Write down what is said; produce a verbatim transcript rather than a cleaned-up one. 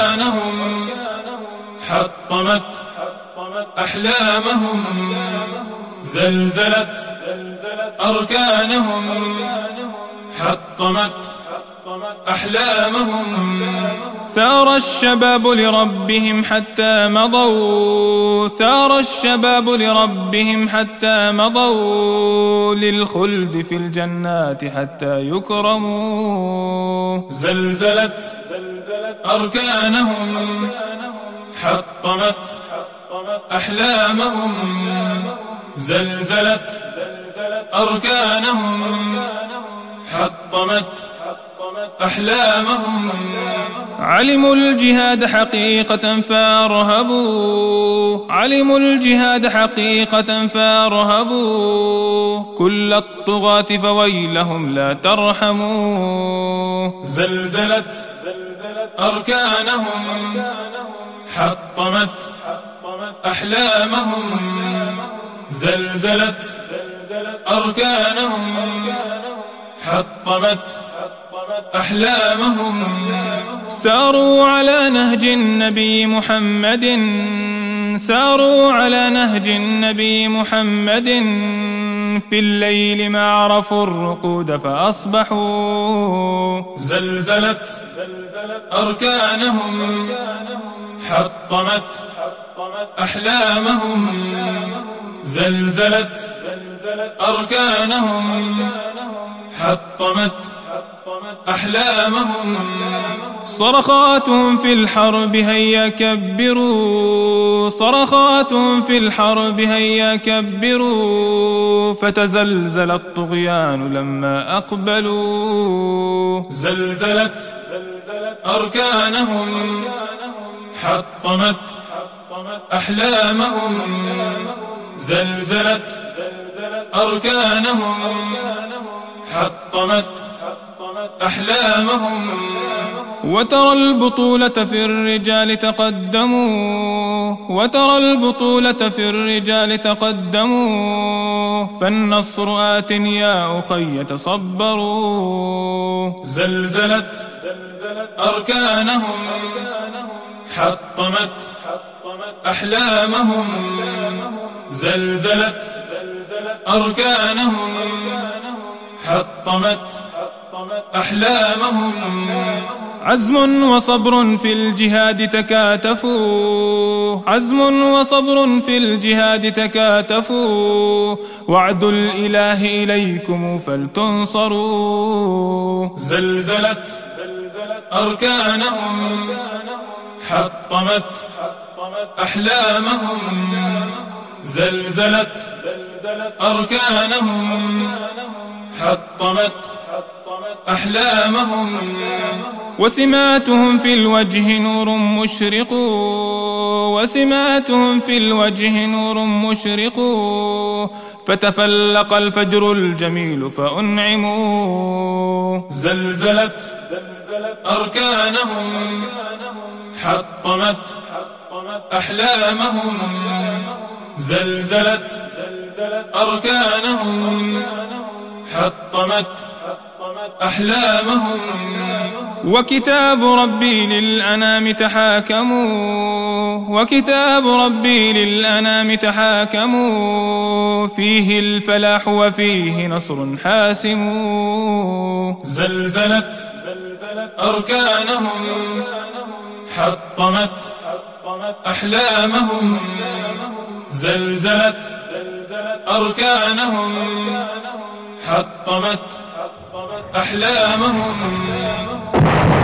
أركانهم حطمت أحلامهم زلزلت أركانهم حطمت أحلامهم. ثار الشباب لربهم حتى مضوا ثار الشباب لربهم حتى مضوا للخلد في الجنات حتى يكرموا. زلزلت أركانهم حطمت أحلامهم زلزلت أركانهم حطمت أحلامهم. علموا الجهاد حقيقة فارهبوا علموا الجهاد حقيقة فارهبوا كل الطغاة فويلهم لا ترحموا. زلزلت أركانهم حطمت أحلامهم زلزلت أركانهم حطمت أحلامهم. ساروا على نهج النبي محمد ساروا على نهج النبي محمد في الليل ما عرفوا الرقود فأصبحوا. زلزلت أركانهم حطمت أحلامهم زلزلت أركانهم حطمت أحلامهم. صرخاتهم في الحرب هيا كبروا صرخاتهم في الحرب هيا كبروا فتزلزل الطغيان لما أقبلوا. زلزلت أركانهم حطمت أحلامهم زلزلت أركانهم حطمت أحلامهم. وترى البطولة في الرجال تقدموا وترى البطولة في الرجال تقدموا فالنصر آت يا أخي تصبروا. زلزلت أركانهم حطمت أحلامهم زلزلت أركانهم حطمت أحلامهم. عزم وصبر في الجهاد تكاتفوا عزم وصبر في الجهاد تكاتفوا وعد الإله إليكم فلتنصروا. زلزلت أركانهم حطمت أحلامهم زلزلت أركانهم حطمت أحلامهم. وسماتهم في الوجه نور مشرق وسماتهم في الوجه نور مشرق فتفلق الفجر الجميل فأنعموا. زلزلت أركانهم حطمت أحلامهم زلزلت أركانهم حطمت أحلامهم. وكتاب ربي للأنام تحاكموا وكتاب ربي للأنام تحاكموا فيه الفلاح وفيه نصر حاسم. زلزلت أركانهم حطمت أحلامهم زلزلت أركانهم حطمت أحلامهم.